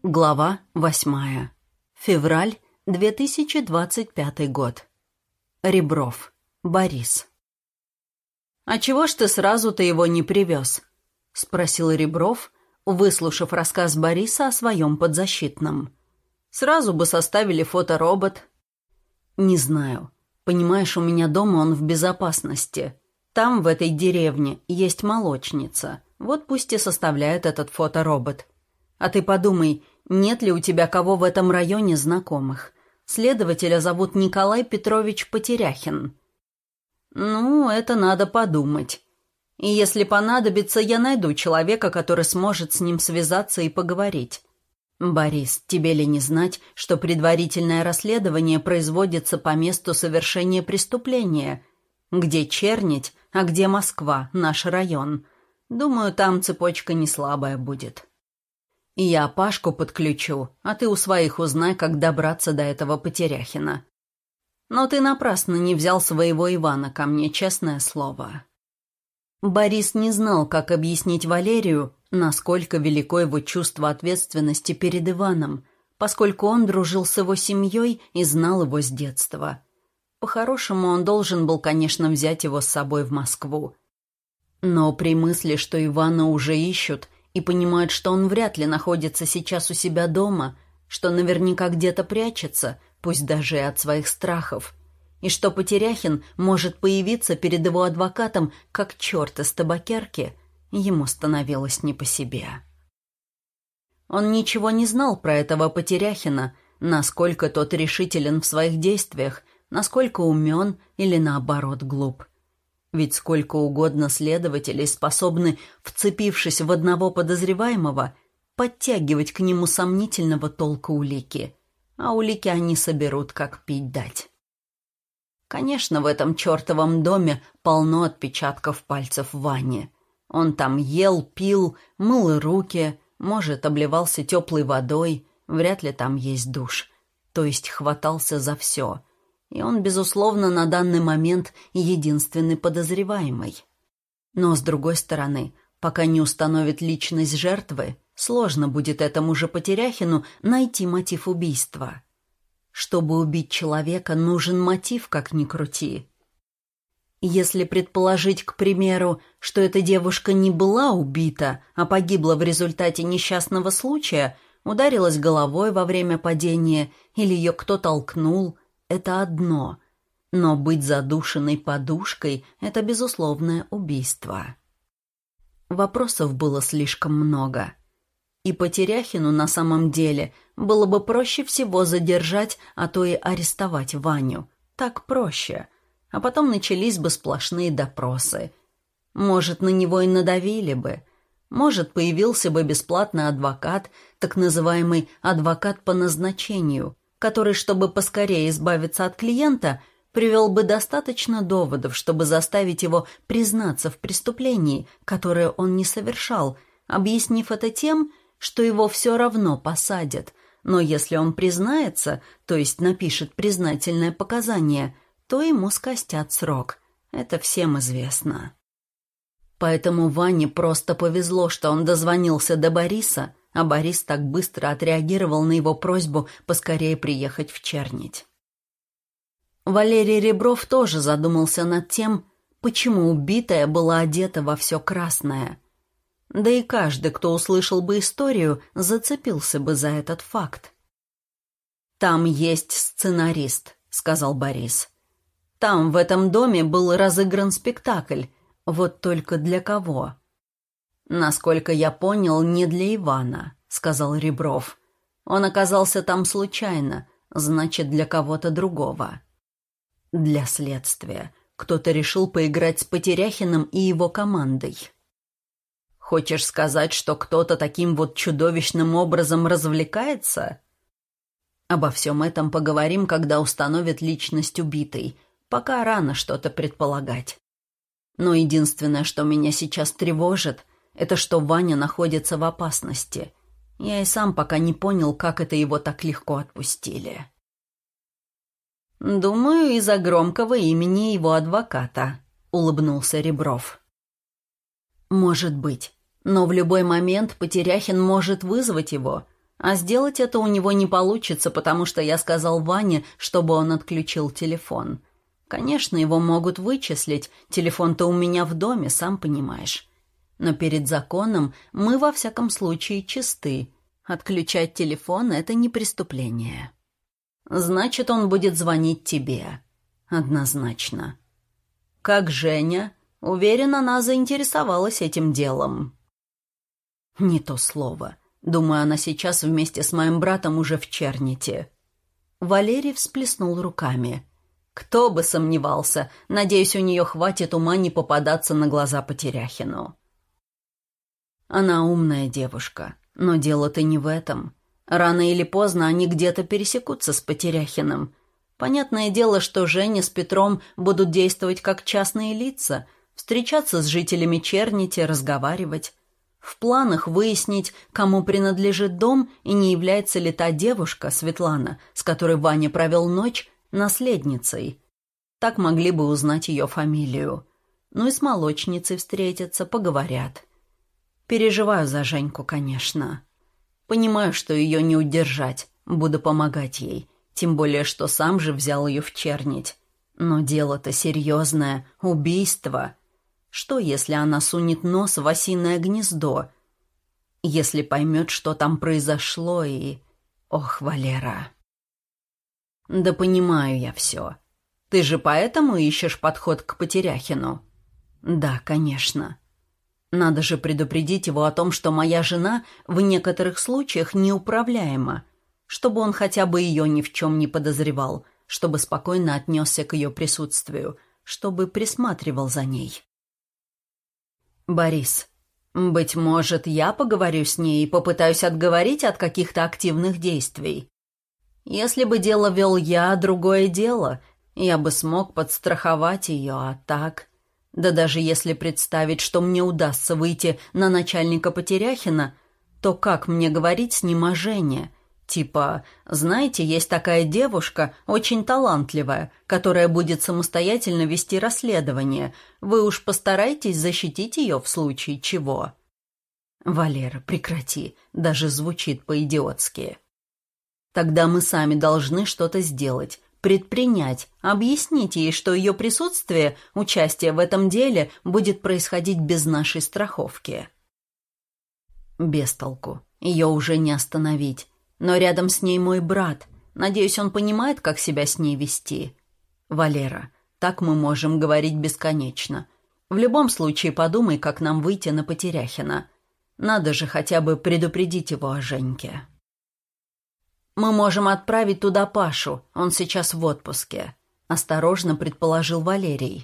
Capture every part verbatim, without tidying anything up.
Глава восьмая. Февраль две тысячи двадцать пятый год. Ребров. Борис. «А чего ж ты сразу-то его не привез?» — спросил Ребров, выслушав рассказ Бориса о своем подзащитном. «Сразу бы составили фоторобот». «Не знаю. Понимаешь, у меня дома он в безопасности. Там, в этой деревне, есть молочница. Вот пусть и составляет этот фоторобот. А ты подумай, нет ли у тебя кого в этом районе знакомых? Следователя зовут Николай Петрович Потеряхин». «Ну, это надо подумать. И если понадобится, я найду человека, который сможет с ним связаться и поговорить. Борис, тебе ли не знать, что предварительное расследование производится по месту совершения преступления? Где Чернить, а где Москва, наш район? Думаю, там цепочка не слабая будет. И я Пашку подключу, а ты у своих узнай, как добраться до этого Потеряхина. Но ты напрасно не взял своего Ивана ко мне, честное слово». Борис не знал, как объяснить Валерию, насколько велико его чувство ответственности перед Иваном, поскольку он дружил с его семьей и знал его с детства. По-хорошему, он должен был, конечно, взять его с собой в Москву. Но при мысли, что Ивана уже ищут, и понимают, что он вряд ли находится сейчас у себя дома, что наверняка где-то прячется, пусть даже и от своих страхов, и что Потеряхин может появиться перед его адвокатом, как черт из табакерки, ему становилось не по себе. Он ничего не знал про этого Потеряхина, насколько тот решителен в своих действиях, насколько умен или, наоборот, глуп. Ведь сколько угодно следователей способны, вцепившись в одного подозреваемого, подтягивать к нему сомнительного толка улики, а улики они соберут, как пить дать. Конечно, в этом чертовом доме полно отпечатков пальцев Вани. Он там ел, пил, мыл руки, может, обливался теплой водой, вряд ли там есть душ. То есть хватался за все. И он, безусловно, на данный момент единственный подозреваемый. Но, с другой стороны, пока не установит личность жертвы, сложно будет этому же Потеряхину найти мотив убийства. Чтобы убить человека, нужен мотив, как ни крути. Если предположить, к примеру, что эта девушка не была убита, а погибла в результате несчастного случая, ударилась головой во время падения или ее кто толкнул, это одно. Но быть задушенной подушкой – это безусловное убийство. Вопросов было слишком много. И Потеряхину на самом деле было бы проще всего задержать, а то и арестовать Ваню. Так проще. А потом начались бы сплошные допросы. Может, на него и надавили бы. Может, появился бы бесплатный адвокат, так называемый адвокат по назначению, который, чтобы поскорее избавиться от клиента, привел бы достаточно доводов, чтобы заставить его признаться в преступлении, которое он не совершал, объяснив это тем, что его все равно посадят, но если он признается, то есть напишет признательное показание, то ему скостят срок. Это всем известно. Поэтому Ване просто повезло, что он дозвонился до Бориса, а Борис так быстро отреагировал на его просьбу поскорее приехать в Чернить. Валерий Ребров тоже задумался над тем, почему убитая была одета во все красное. Да и каждый, кто услышал бы историю, зацепился бы за этот факт. «Там есть сценарист», — сказал Борис. «Там, в этом доме, был разыгран спектакль. Вот только для кого?» «Насколько я понял, не для Ивана», — сказал Ребров. «Он оказался там случайно, значит, для кого-то другого». «Для следствия. Кто-то решил поиграть с Потеряхиным и его командой». «Хочешь сказать, что кто-то таким вот чудовищным образом развлекается?» «Обо всем этом поговорим, когда установят личность убитой. Пока рано что-то предполагать. Но единственное, что меня сейчас тревожит, это что Ваня находится в опасности. Я и сам пока не понял, как это его так легко отпустили». «Думаю, из-за громкого имени его адвоката», — улыбнулся Ребров. «Может быть. Но в любой момент Потеряхин может вызвать его. А сделать это у него не получится, потому что я сказал Ване, чтобы он отключил телефон. Конечно, его могут вычислить, телефон-то у меня в доме, сам понимаешь. Но перед законом мы во всяком случае чисты. Отключать телефон — это не преступление. Значит, он будет звонить тебе. Однозначно. Как Женя? Уверен, она заинтересовалась этим делом. Не то слово. Думаю, она сейчас вместе с моим братом уже в Черните. Валерий всплеснул руками. Кто бы сомневался. Надеюсь, у нее хватит ума не попадаться на глаза Потеряхину. Она умная девушка, но дело-то не в этом. Рано или поздно они где-то пересекутся с Потеряхиным. Понятное дело, что Женя с Петром будут действовать как частные лица, встречаться с жителями Чернити, разговаривать. В планах выяснить, кому принадлежит дом и не является ли та девушка, Светлана, с которой Ваня провел ночь, наследницей. Так могли бы узнать ее фамилию. Ну и с молочницей встретятся, поговорят. Переживаю за Женьку, конечно. Понимаю, что ее не удержать, буду помогать ей, тем более, что сам же взял ее в Чернить. Но дело-то серьезное, убийство. Что, если она сунет нос в осиное гнездо? Если поймет, что там произошло, и... Ох, Валера. Да понимаю я все. Ты же поэтому ищешь подход к Потеряхину? Да, конечно. Надо же предупредить его о том, что моя жена в некоторых случаях неуправляема, чтобы он хотя бы ее ни в чем не подозревал, чтобы спокойно отнесся к ее присутствию, чтобы присматривал за ней. Борис, быть может, я поговорю с ней и попытаюсь отговорить от каких-то активных действий. Если бы дело вел я, другое дело, я бы смог подстраховать ее, а так... Да даже если представить, что мне удастся выйти на начальника Потеряхина, то как мне говорить с ним о Жене? Типа, знаете, есть такая девушка, очень талантливая, которая будет самостоятельно вести расследование. Вы уж постарайтесь защитить ее в случае чего. Валера, прекрати, даже звучит по-идиотски. Тогда мы сами должны что-то сделать, предпринять, объяснить ей, что ее присутствие, участие в этом деле будет происходить без нашей страховки. Без толку, ее уже не остановить. Но рядом с ней мой брат. Надеюсь, он понимает, как себя с ней вести. Валера, так мы можем говорить бесконечно. В любом случае подумай, как нам выйти на Потеряхина. Надо же хотя бы предупредить его о Женьке. Мы можем отправить туда Пашу, он сейчас в отпуске, осторожно предположил Валерий.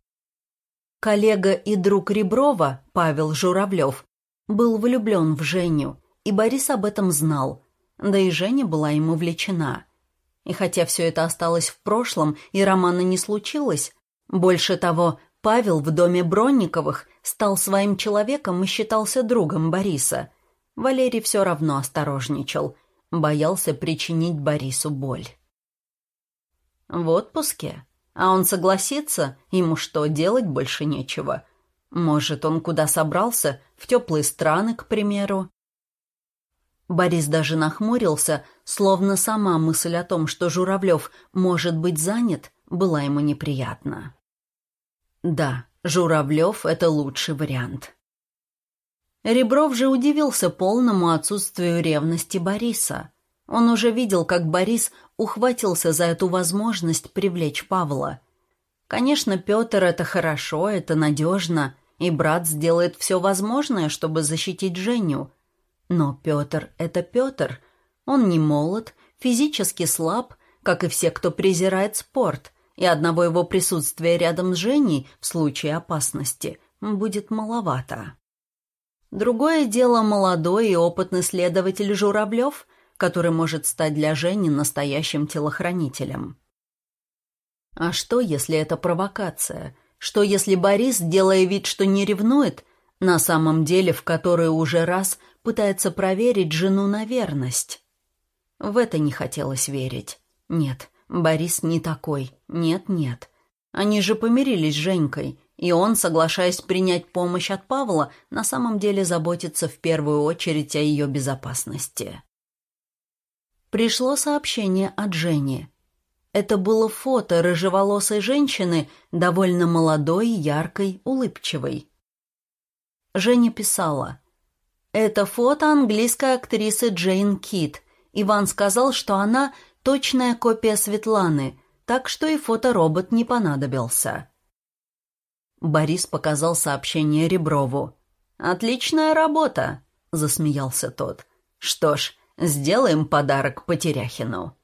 Коллега и друг Реброва, Павел Журавлев, был влюблен в Женю, и Борис об этом знал. Да и Женя была ему влечена. И хотя все это осталось в прошлом и романа не случилось, больше того, Павел в доме Бронниковых стал своим человеком и считался другом Бориса. Валерий все равно осторожничал, боялся причинить Борису боль. В отпуске? А он согласится? Ему что, делать больше нечего? Может, он куда собрался? В теплые страны, к примеру? Борис даже нахмурился, словно сама мысль о том, что Журавлев может быть занят, была ему неприятна. Да, Журавлев — это лучший вариант. Ребров же удивился полному отсутствию ревности Бориса. Он уже видел, как Борис ухватился за эту возможность привлечь Павла. Конечно, Петр — это хорошо, это надежно, и брат сделает все возможное, чтобы защитить Женю. Но Петр — это Петр. Он не молод, физически слаб, как и все, кто презирает спорт, и одного его присутствия рядом с Женей в случае опасности будет маловато. Другое дело молодой и опытный следователь Журавлев, который может стать для Жени настоящим телохранителем. А что, если это провокация? Что, если Борис, делая вид, что не ревнует, на самом деле в который уже раз пытается проверить жену на верность? В это не хотелось верить. Нет, Борис не такой. Нет-нет. Они же помирились с Женькой, и он, соглашаясь принять помощь от Павла, на самом деле заботится в первую очередь о ее безопасности. пришло сообщение от Жени. Это было фото рыжеволосой женщины, довольно молодой, яркой, улыбчивой. Женя писала: «Это фото английской актрисы Джейн Кит. Иван сказал, что она точная копия Светланы, так что и фоторобот не понадобился». Борис показал сообщение Реброву. «Отличная работа», — засмеялся тот. «Что ж, сделаем подарок Потеряхину».